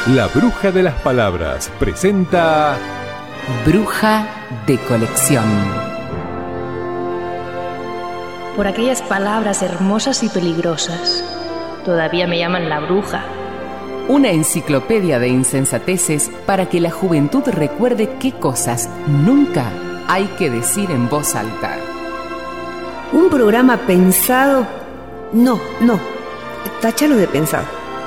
La Bruja de las Palabras presenta Bruja de Colección. Por aquellas palabras hermosas y peligrosas, todavía me llaman la bruja. Una enciclopedia de insensateces para que la juventud recuerde qué cosas nunca hay que decir en voz alta. Un programa pensado... No, táchalo de pensado.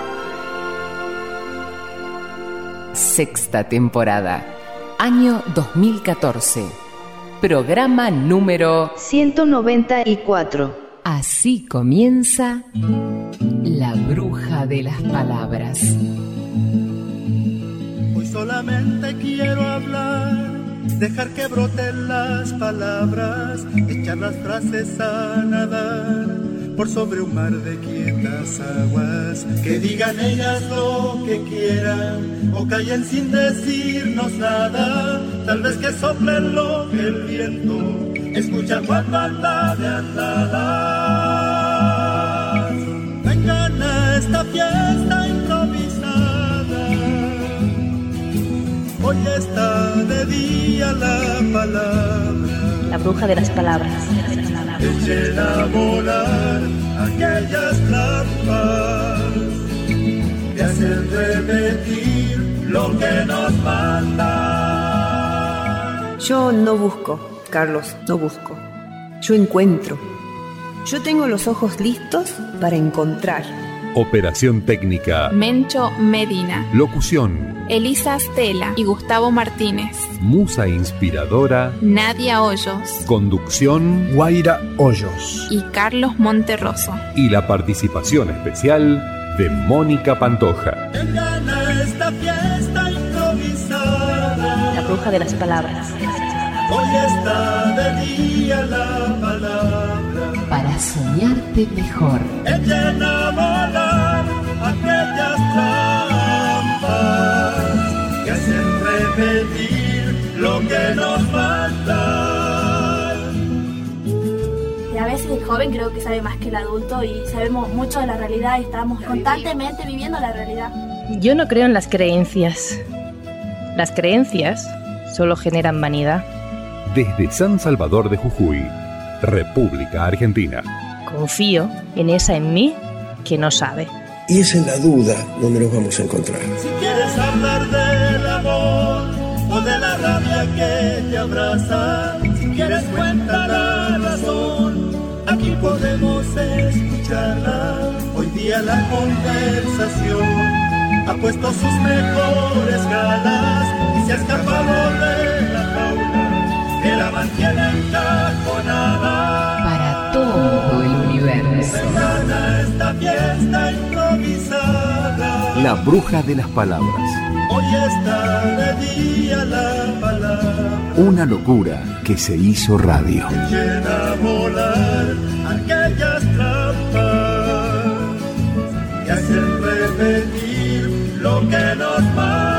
Sexta temporada, año 2014. Programa número 194. Así comienza La Bruja de las Palabras. Hoy solamente quiero hablar, dejar que broten las palabras, echar las frases a nadar por sobre un mar de quietas aguas. Que digan ellas lo que quieran o callen sin decirnos nada. Tal vez que soplen lo que el viento escucha cuando anda de andar. Vengan a esta fiesta improvisada, hoy está de día la palabra. La bruja de las palabras. Echen a volar aquellas trampas que hacen repetir lo que nos manda. Yo no busco, Carlos, no busco. Yo encuentro. Yo tengo los ojos listos para encontrar. Operación técnica Mencho Medina, Locución Elisa Stella y Gustavo Martínez, Musa inspiradora Nadia Hoyos Conducción Guaira Hoyos y Carlos Monterroso. y la participación especial de Mónica Pantoja. Vengan a esta fiesta improvisada, La bruja de las palabras. hoy está de día la palabra. Para soñarte mejor. Echen a volar aquellas trampas que hacen repetir lo que nos falta. Y a veces el joven creo que sabe más que el adulto y sabemos mucho de la realidad y estamos constantemente viviendo la realidad. Yo no creo en las creencias. Las creencias solo generan vanidad. Desde San Salvador de Jujuy, República Argentina. Confío en esa en mí que no sabe. Y es en la duda donde nos vamos a encontrar. Si quieres hablar del amor o de la rabia que te abraza, si quieres cuenta la razón, aquí podemos escucharla. Hoy día la conversación ha puesto sus mejores galas y se ha escapado de la jaula que la mantiene encajonada. Para todo el universo. Vengan a esta fiesta improvisada, La Bruja de las Palabras. hoy está de día la palabra. Una locura que se hizo radio. Echen a volar aquellas trampas que hacen repetir lo que nos manda.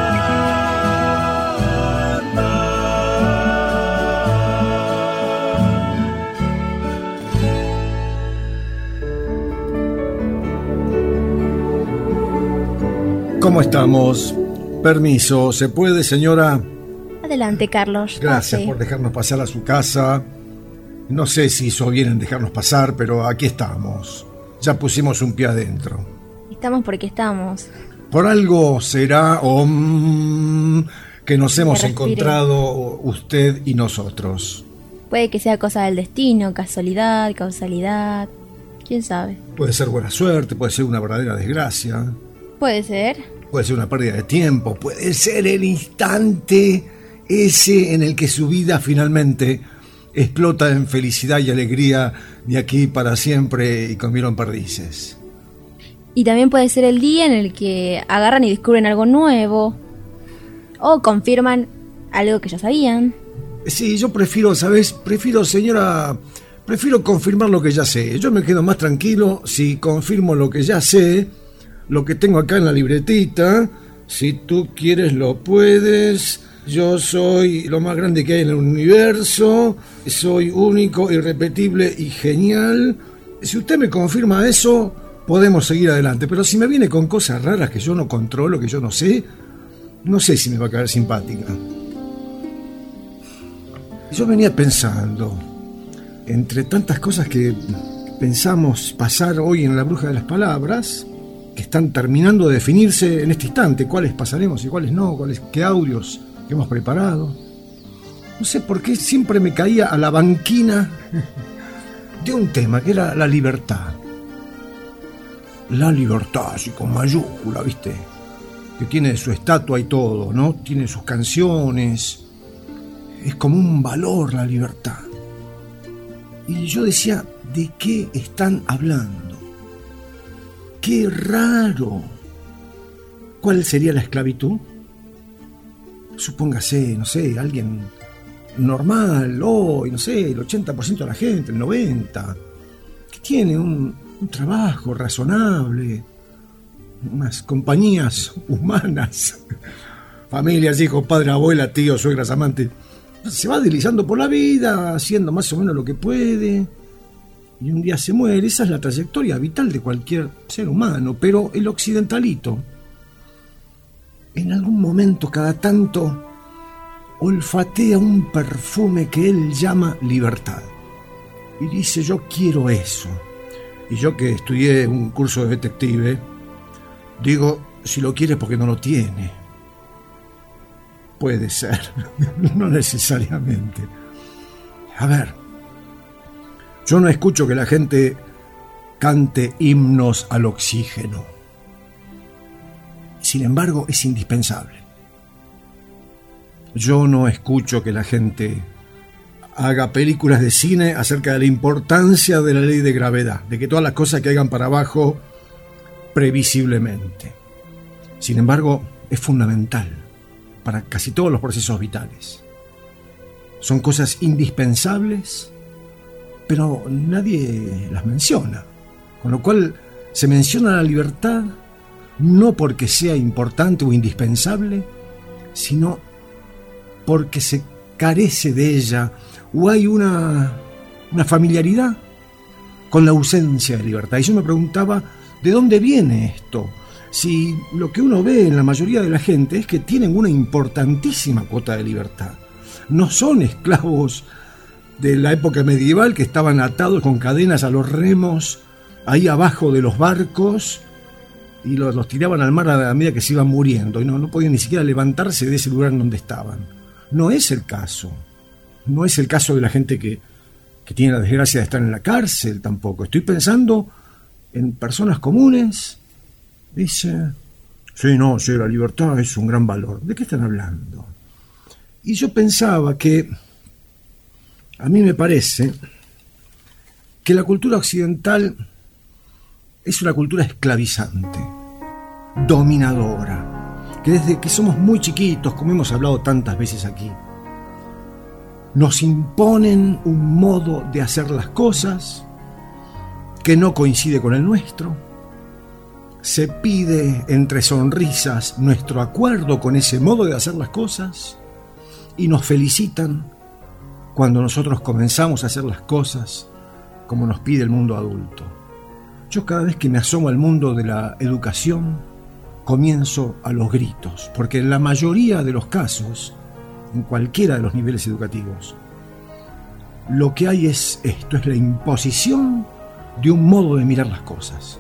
¿Cómo estamos? Permiso, ¿se puede, señora? Adelante, Carlos. Gracias por dejarnos pasar a su casa. No sé si hizo bien en dejarnos pasar, pero aquí estamos. Ya pusimos un pie adentro. Estamos porque estamos. Por algo será que nos hemos respire. encontrado usted y nosotros. Puede que sea cosa del destino, casualidad, causalidad. ¿Quién sabe? Puede ser buena suerte, puede ser una verdadera desgracia, Puede ser. puede ser una pérdida de tiempo, puede ser el instante ese en el que su vida finalmente explota en felicidad y alegría de aquí para siempre y comieron perdices. Y también puede ser el día en el que agarran y descubren algo nuevo. O confirman algo que ya sabían. Sí, yo prefiero, ¿sabes? Prefiero confirmar lo que ya sé. Yo me quedo más tranquilo si confirmo lo que ya sé, lo que tengo acá en la libretita. Si tú quieres lo puedes. Yo soy lo más grande que hay en el universo. Soy único, irrepetible y genial. Si usted me confirma eso, podemos seguir adelante. Pero si me viene con cosas raras que yo no controlo, que yo no sé si me va a caer simpática. Yo venía pensando, entre tantas cosas que pensamos pasar hoy en La Bruja de las Palabras, que están terminando de definirse en este instante, cuáles pasaremos y cuáles no, qué audios que hemos preparado. No sé por qué siempre me caía a la banquina de un tema que era la libertad. La libertad, así con mayúscula, ¿viste? Que tiene su estatua y todo, ¿no? Tiene sus canciones. Es como un valor la libertad. Y yo decía, ¿de qué están hablando? ¡Qué raro! ¿Cuál sería la esclavitud? Supóngase, no sé, alguien normal hoy, no sé, el 80% de la gente, el 90%, que tiene un trabajo razonable, unas compañías humanas, familias, hijos, padre, abuela, tíos, suegras, amantes. Se va deslizando por la vida, haciendo más o menos lo que puede, y un día se muere. Esa es la trayectoria vital de cualquier ser humano. Pero el occidentalito, en algún momento, cada tanto, olfatea un perfume que él llama libertad. Y dice, yo quiero eso. Y yo, que estudié un curso de detective, digo, si lo quiere porque no lo tiene. Puede ser, no necesariamente. A ver, yo no escucho que la gente cante himnos al oxígeno. Sin embargo, es indispensable. Yo no escucho que la gente haga películas de cine acerca de la importancia de la ley de gravedad, de que todas las cosas caigan para abajo previsiblemente. Sin embargo, es fundamental para casi todos los procesos vitales. Son cosas indispensables, pero nadie las menciona. Con lo cual se menciona la libertad no porque sea importante o indispensable, sino porque se carece de ella o hay una familiaridad con la ausencia de libertad. Y yo me preguntaba, ¿de dónde viene esto? Si lo que uno ve en la mayoría de la gente es que tienen una importantísima cuota de libertad. No son esclavos de la época medieval que estaban atados con cadenas a los remos ahí abajo de los barcos y los tiraban al mar a medida que se iban muriendo y no podían ni siquiera levantarse de ese lugar en donde estaban. No es el caso. No es el caso de la gente que tiene la desgracia de estar en la cárcel tampoco. Estoy pensando en personas comunes. Dice, sí, la libertad es un gran valor. ¿De qué están hablando? Y yo pensaba que, a mí me parece, que la cultura occidental es una cultura esclavizante, dominadora, que desde que somos muy chiquitos, como hemos hablado tantas veces aquí, nos imponen un modo de hacer las cosas que no coincide con el nuestro. Se pide entre sonrisas nuestro acuerdo con ese modo de hacer las cosas y nos felicitan cuando nosotros comenzamos a hacer las cosas como nos pide el mundo adulto. Yo cada vez que me asomo al mundo de la educación comienzo a los gritos, porque en la mayoría de los casos, en cualquiera de los niveles educativos, lo que hay es esto, es la imposición de un modo de mirar las cosas.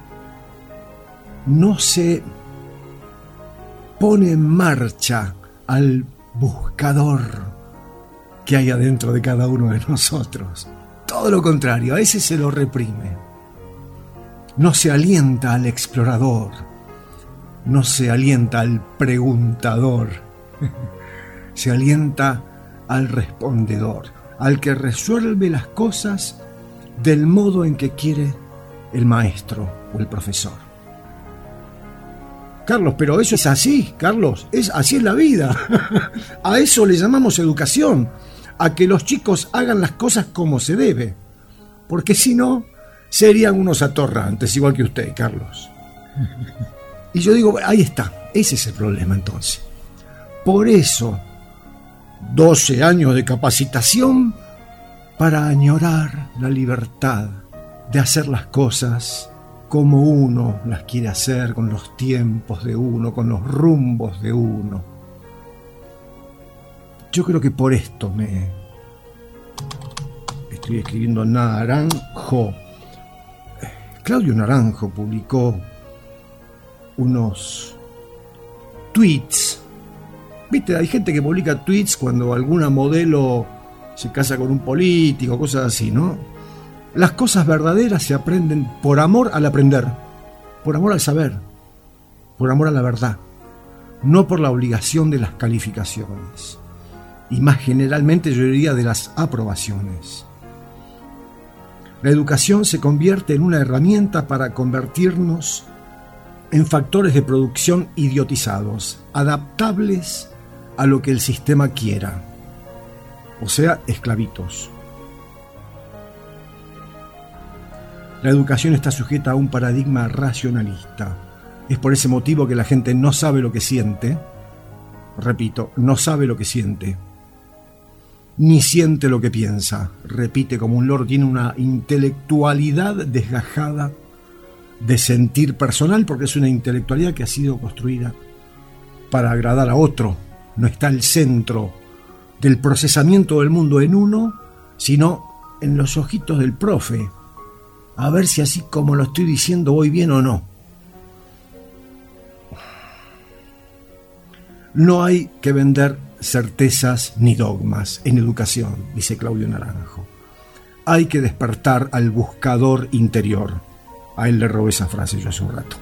No se pone en marcha al buscador que hay adentro de cada uno de nosotros. Todo lo contrario, a ese se lo reprime. No se alienta al explorador, no se alienta al preguntador, se alienta al respondedor, al que resuelve las cosas del modo en que quiere el maestro o el profesor. Carlos, pero eso es así, Carlos, así es la vida. A eso le llamamos educación, a que los chicos hagan las cosas como se debe, porque si no, serían unos atorrantes, igual que usted, Carlos. Y yo digo, ahí está, ese es el problema entonces. Por eso, 12 años de capacitación para añorar la libertad de hacer las cosas como uno las quiere hacer, con los tiempos de uno, con los rumbos de uno. Yo creo que por esto me estoy escribiendo Naranjo. Claudio Naranjo publicó unos tweets. ¿Viste? Hay gente que publica tweets cuando alguna modelo se casa con un político, cosas así, ¿no? Las cosas verdaderas se aprenden por amor al aprender, por amor al saber, por amor a la verdad, no por la obligación de las calificaciones. Y más generalmente yo diría de las aprobaciones. La educación se convierte en una herramienta para convertirnos en factores de producción idiotizados, adaptables a lo que el sistema quiera, o sea, esclavitos. La educación está sujeta a un paradigma racionalista. Es por ese motivo que la gente no sabe lo que siente. Repito, no sabe lo que siente. Ni siente lo que piensa. Repite como un loro, tiene una intelectualidad desgajada de sentir personal, porque es una intelectualidad que ha sido construida para agradar a otro. No está el centro del procesamiento del mundo en uno, sino en los ojitos del profe. A ver si así como lo estoy diciendo voy bien o no. No hay que vender certezas ni dogmas en educación, dice Claudio Naranjo. Hay que despertar al buscador interior. A él le robé esa frase yo hace un rato.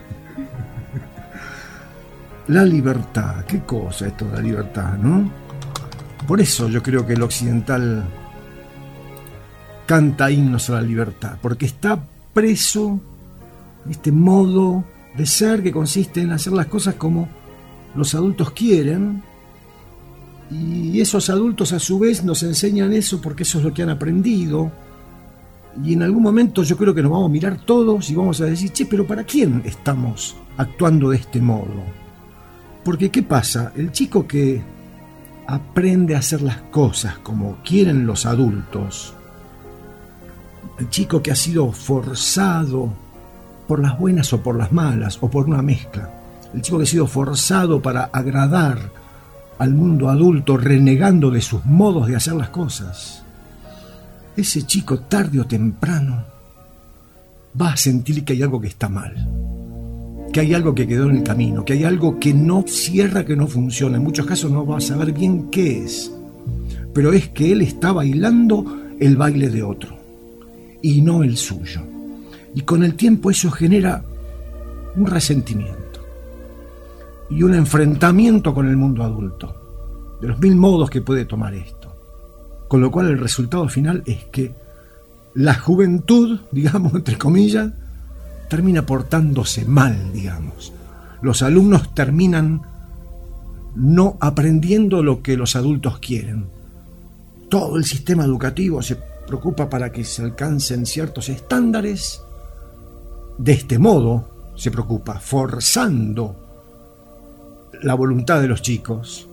La libertad, qué cosa esto de la libertad, ¿no? Por eso yo creo que el occidental canta himnos a la libertad, porque está preso este modo de ser que consiste en hacer las cosas como los adultos quieren, y esos adultos a su vez nos enseñan eso porque eso es lo que han aprendido, y en algún momento yo creo que nos vamos a mirar todos y vamos a decir, che, pero ¿para quién estamos actuando de este modo? Porque ¿qué pasa? El chico que aprende a hacer las cosas como quieren los adultos, el chico que ha sido forzado por las buenas o por las malas, o por una mezcla, el chico que ha sido forzado para agradar al mundo adulto, renegando de sus modos de hacer las cosas, ese chico tarde o temprano va a sentir que hay algo que está mal, que hay algo que quedó en el camino, que hay algo que no cierra, que no funciona. En muchos casos no va a saber bien qué es, pero es que él está bailando el baile de otro y no el suyo. Y con el tiempo eso genera un resentimiento y un enfrentamiento con el mundo adulto, de los 1000 modos que puede tomar esto. Con lo cual el resultado final es que la juventud, digamos, entre comillas, termina portándose mal, digamos. Los alumnos terminan no aprendiendo lo que los adultos quieren. Todo el sistema educativo se preocupa para que se alcancen ciertos estándares. De este modo se preocupa, forzando la voluntad de los chicos.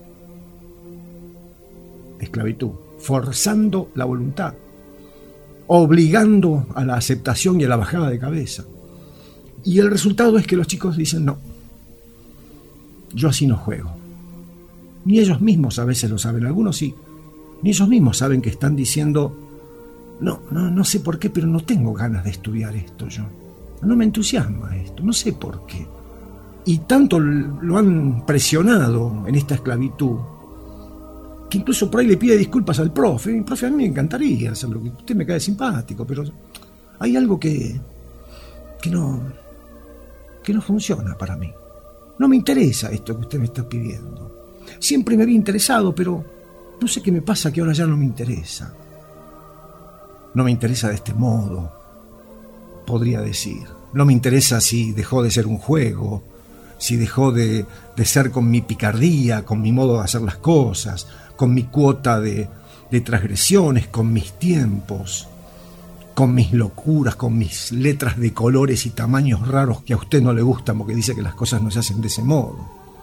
Esclavitud, forzando la voluntad, obligando a la aceptación y a la bajada de cabeza. Y el resultado es que los chicos dicen, no, yo así no juego. Ni ellos mismos a veces lo saben, algunos sí. Ni ellos mismos saben que están diciendo, no sé por qué, pero no tengo ganas de estudiar esto yo. No me entusiasma esto, no sé por qué. Y tanto lo han presionado en esta esclavitud, que incluso por ahí le pide disculpas al profe. Profe, a mí me encantaría hacerlo, que usted me cae simpático, pero hay algo que no funciona para mí. No me interesa esto que usted me está pidiendo. Siempre me había interesado, pero no sé qué me pasa que ahora ya no me interesa. No me interesa de este modo, podría decir. No me interesa si dejó de ser un juego, si dejó de ser con mi picardía, con mi modo de hacer las cosas, con mi cuota de transgresiones, con mis tiempos, con mis locuras, con mis letras de colores y tamaños raros que a usted no le gustan porque dice que las cosas no se hacen de ese modo.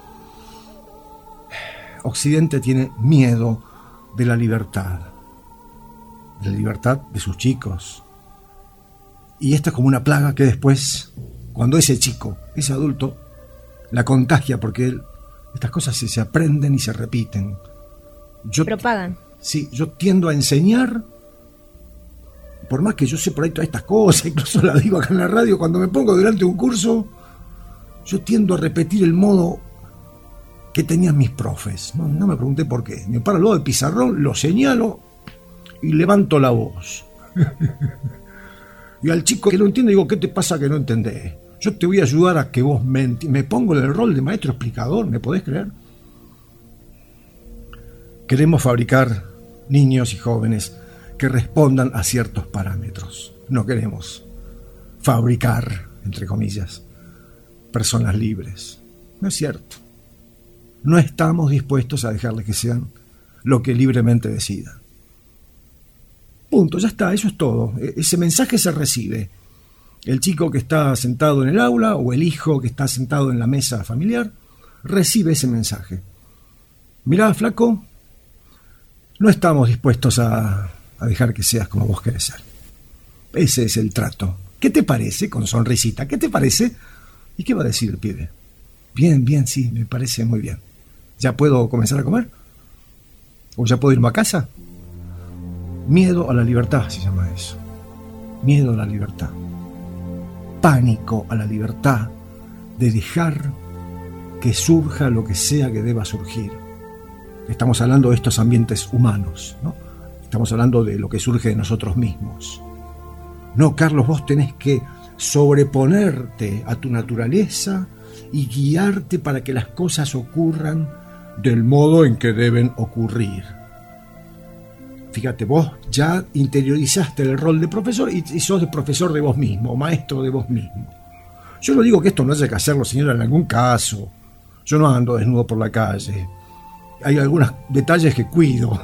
Occidente tiene miedo de la libertad de sus chicos. Y esta es como una plaga que después, cuando ese chico, ese adulto, la contagia, porque estas cosas se aprenden y se repiten. Propagan. Sí, yo tiendo a enseñar, por más que yo sé por ahí todas estas cosas, incluso las digo acá en la radio, cuando me pongo delante de un curso, yo tiendo a repetir el modo que tenían mis profes. No me pregunté por qué. Me paro al lado del pizarrón, lo señalo y levanto la voz. Y al chico que no entiende digo, ¿qué te pasa que no entendés? Yo te voy a ayudar a que vos me pongo en el rol de maestro explicador, ¿me podés creer? Queremos fabricar niños y jóvenes que respondan a ciertos parámetros. No queremos fabricar, entre comillas, personas libres. No es cierto. No estamos dispuestos a dejarles que sean lo que libremente decidan. Punto, ya está, eso es todo. Ese mensaje se recibe. El chico que está sentado en el aula o el hijo que está sentado en la mesa familiar recibe ese mensaje. Mirá, flaco, no estamos dispuestos a dejar que seas como vos querés ser. Ese es el trato. ¿Qué te parece? Con sonrisita. ¿Qué te parece? ¿Y qué va a decir el pibe? Bien, sí, me parece muy bien. ¿Ya puedo comenzar a comer? ¿O ya puedo irme a casa? Miedo a la libertad se llama eso. Miedo a la libertad. Pánico a la libertad de dejar que surja lo que sea que deba surgir. Estamos hablando de estos ambientes humanos, ¿no? Estamos hablando de lo que surge de nosotros mismos. No, Carlos, vos tenés que sobreponerte a tu naturaleza y guiarte para que las cosas ocurran del modo en que deben ocurrir. Fíjate, vos ya interiorizaste el rol de profesor y sos de profesor de vos mismo, maestro de vos mismo. Yo no digo que esto no haya que hacerlo, señora, en algún caso. Yo no ando desnudo por la calle. Hay algunos detalles que cuido.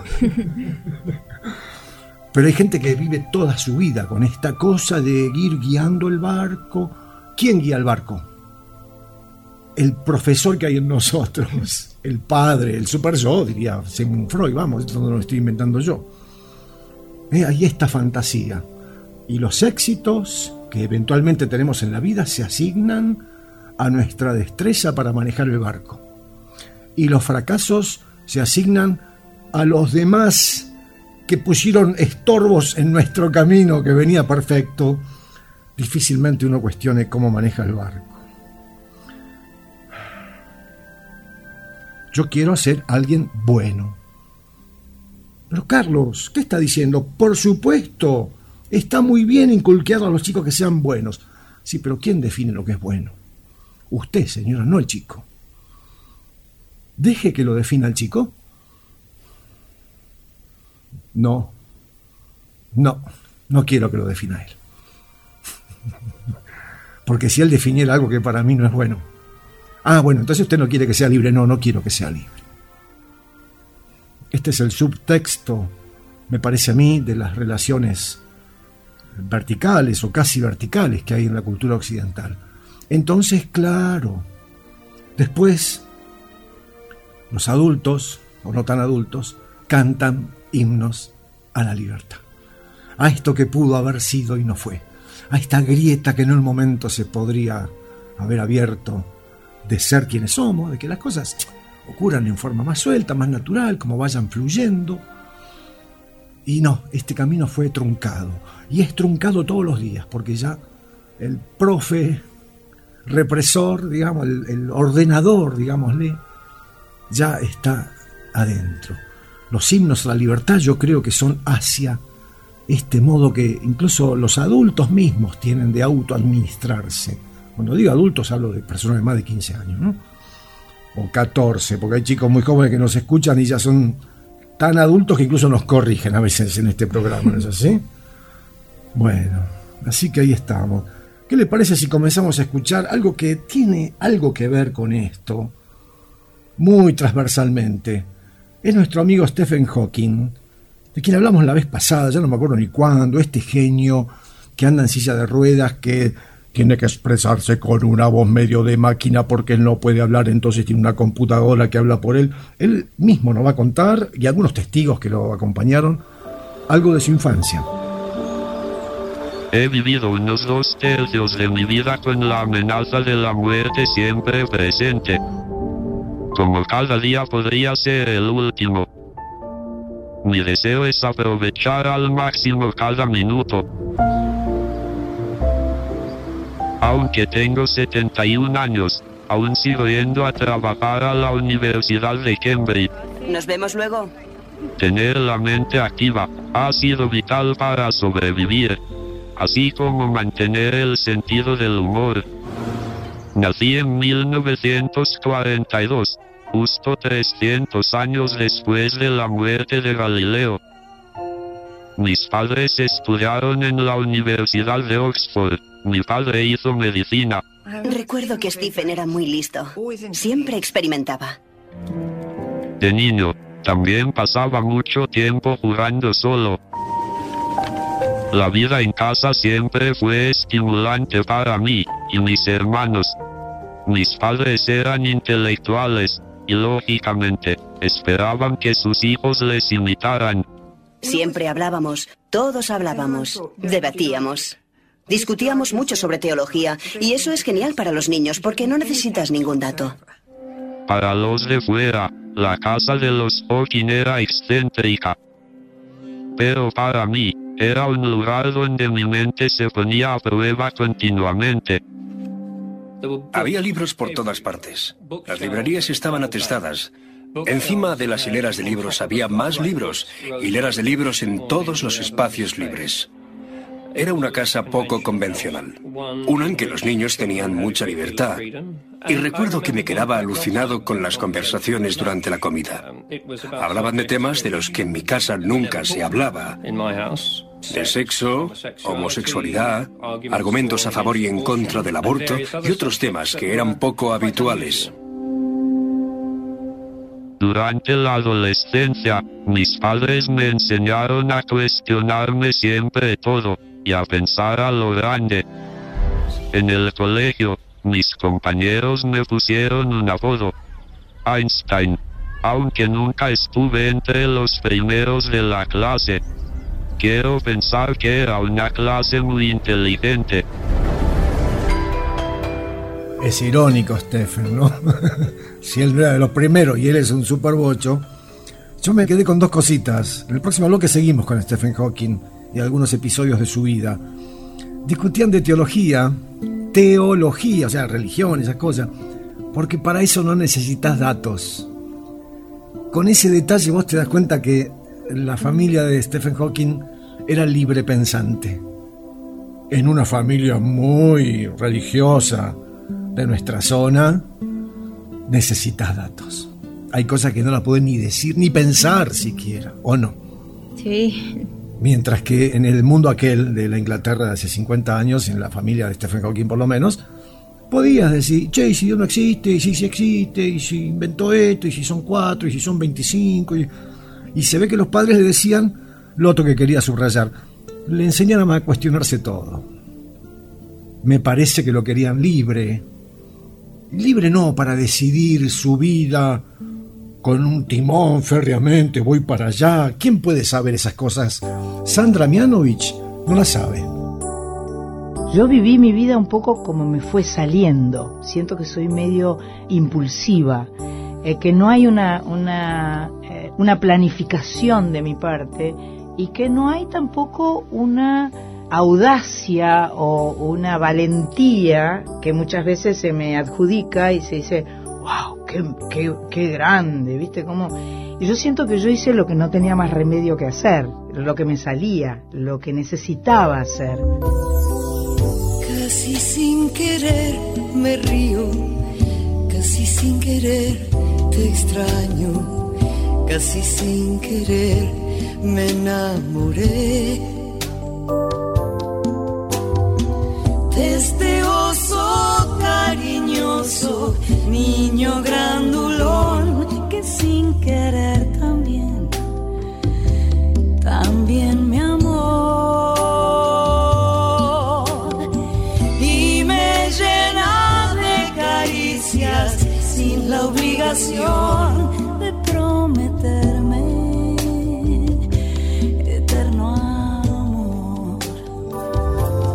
Pero hay gente que vive toda su vida con esta cosa de ir guiando el barco. ¿Quién guía el barco? El profesor que hay en nosotros, el padre, el super yo, diría Sigmund Freud, vamos, esto no lo estoy inventando yo. Hay esta fantasía. Y los éxitos que eventualmente tenemos en la vida se asignan a nuestra destreza para manejar el barco. Y los fracasos se asignan a los demás que pusieron estorbos en nuestro camino que venía perfecto. Difícilmente uno cuestione cómo maneja el barco. Yo quiero ser alguien bueno. Pero Carlos, ¿qué está diciendo? Por supuesto, está muy bien inculcar a los chicos que sean buenos. Sí, pero ¿quién define lo que es bueno? Usted, señora, no el chico. Deje que lo defina el chico. No quiero que lo defina él. Porque si él definiera algo que para mí no es bueno. Bueno, entonces usted no quiere que sea libre. No quiero que sea libre. Este es el subtexto, me parece a mí, de las relaciones verticales o casi verticales que hay en la cultura occidental. Entonces, claro, después los adultos, o no tan adultos, cantan himnos a la libertad. A esto que pudo haber sido y no fue. A esta grieta que en un momento se podría haber abierto de ser quienes somos, de que las cosas ocurran en forma más suelta, más natural, como vayan fluyendo. Y no, este camino fue truncado. Y es truncado todos los días, porque ya el profe represor, digamos, el ordenador, digámosle, ya está adentro. Los himnos a la libertad yo creo que son hacia este modo que incluso los adultos mismos tienen de autoadministrarse. Cuando digo adultos hablo de personas de más de 15 años, ¿no? O 14, porque hay chicos muy jóvenes que nos escuchan y ya son tan adultos que incluso nos corrigen a veces en este programa, ¿no es así? Bueno, así que ahí estamos. ¿Qué le parece si comenzamos a escuchar algo que tiene algo que ver con esto? Muy transversalmente. Es nuestro amigo Stephen Hawking, de quien hablamos la vez pasada, ya no me acuerdo ni cuándo, este genio que anda en silla de ruedas, que tiene que expresarse con una voz medio de máquina porque él no puede hablar, entonces tiene una computadora que habla por él. Él mismo nos va a contar, y algunos testigos que lo acompañaron, algo de su infancia. He vivido unos 2/3 de mi vida con la amenaza de la muerte siempre presente. Como cada día podría ser el último. Mi deseo es aprovechar al máximo cada minuto. Aunque tengo 71 años, aún sigo yendo a trabajar a la Universidad de Cambridge. ¿Nos vemos luego? Tener la mente activa ha sido vital para sobrevivir, así como mantener el sentido del humor. Nací en 1942, justo 300 años después de la muerte de Galileo. Mis padres estudiaron en la Universidad de Oxford. Mi padre hizo medicina. Recuerdo que Stephen era muy listo. Siempre experimentaba. De niño, también pasaba mucho tiempo jugando solo. La vida en casa siempre fue estimulante para mí y mis hermanos. Mis padres eran intelectuales y, lógicamente, esperaban que sus hijos les imitaran. Siempre hablábamos, todos hablábamos, debatíamos. Discutíamos mucho sobre teología, y eso es genial para los niños, porque no necesitas ningún dato. Para los de fuera, la casa de los Hawking era excéntrica. Pero para mí, era un lugar donde mi mente se ponía a prueba continuamente. Había libros por todas partes. Las librerías estaban atestadas. Encima de las hileras de libros había más libros, hileras de libros en todos los espacios libres. Era una casa poco convencional, una en que los niños tenían mucha libertad. Y recuerdo que me quedaba alucinado con las conversaciones durante la comida. Hablaban de temas de los que en mi casa nunca se hablaba. De sexo, homosexualidad, argumentos a favor y en contra del aborto y otros temas que eran poco habituales. Durante la adolescencia, mis padres me enseñaron a cuestionarme siempre todo y a pensar a lo grande. En el colegio, mis compañeros me pusieron un apodo, Einstein, aunque nunca estuve entre los primeros de la clase. Quiero pensar que era una clase muy inteligente. Es irónico, Stephen, ¿no? Si él era de los primeros y él es un superbocho. Yo me quedé con dos cositas. En el próximo bloque seguimos con Stephen Hawking y algunos episodios de su vida. Discutían de teología, o sea, religión, esas cosas, porque para eso no necesitas datos. Con ese detalle vos te das cuenta que la familia de Stephen Hawking era libre pensante. En una familia muy religiosa de nuestra zona, necesitas datos. Hay cosas que no las pueden ni decir ni pensar siquiera, ¿o no? Sí. Mientras que en el mundo aquel de la Inglaterra de hace 50 años, en la familia de Stephen Hawking por lo menos, podías decir, che, y si Dios no existe, y si sí existe, y si inventó esto, y si son 4, y si son 25, y se ve que los padres le decían lo otro que quería subrayar, le enseñaron a cuestionarse todo. Me parece que lo querían libre no para decidir su vida con un timón férreamente, voy para allá. ¿Quién puede saber esas cosas? Sandra Mianovich no las sabe. Yo viví mi vida un poco como me fue saliendo. Siento que soy medio impulsiva, que no hay una planificación de mi parte y que no hay tampoco una audacia o una valentía que muchas veces se me adjudica y se dice, wow, qué grande, ¿viste? Y yo siento que yo hice lo que no tenía más remedio que hacer, lo que me salía, lo que necesitaba hacer. Casi sin querer me río, casi sin querer te extraño, casi sin querer me enamoré. Este oso cariñoso, niño grandulón, que sin querer también me amó. Y me llena de caricias sin la obligación de prometerme eterno amor.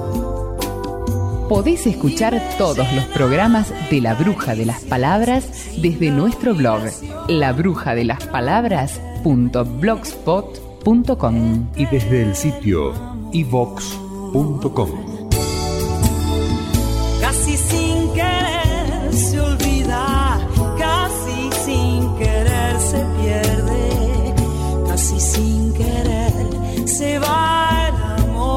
Podés escuchar todos los programas de La Bruja de las Palabras desde nuestro blog, labrujadelaspalabras.blogspot.com y desde el sitio ivox.com. Casi sin querer se olvida, casi sin querer se pierde, casi sin querer se va el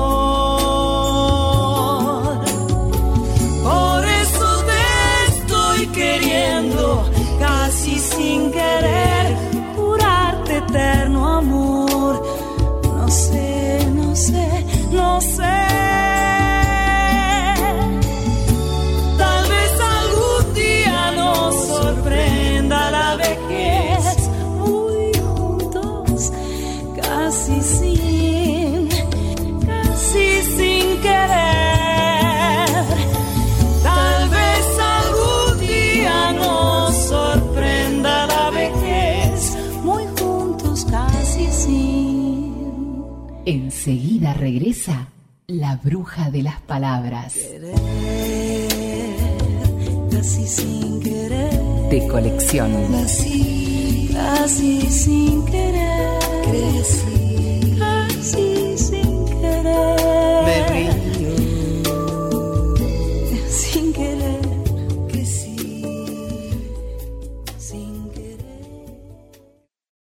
amor. Por eso te estoy queriendo, casi sin querer, jurarte eterno amor. No sé, no sé, no sé. Tal vez algún día nos sorprenda la vejez, muy juntos, casi sin querer. Tal vez algún día nos sorprenda la vejez, muy juntos, casi sin. Enseguida regresa La Bruja de las Palabras. Casi sin querer. De colección. Casi sin querer. Crecí.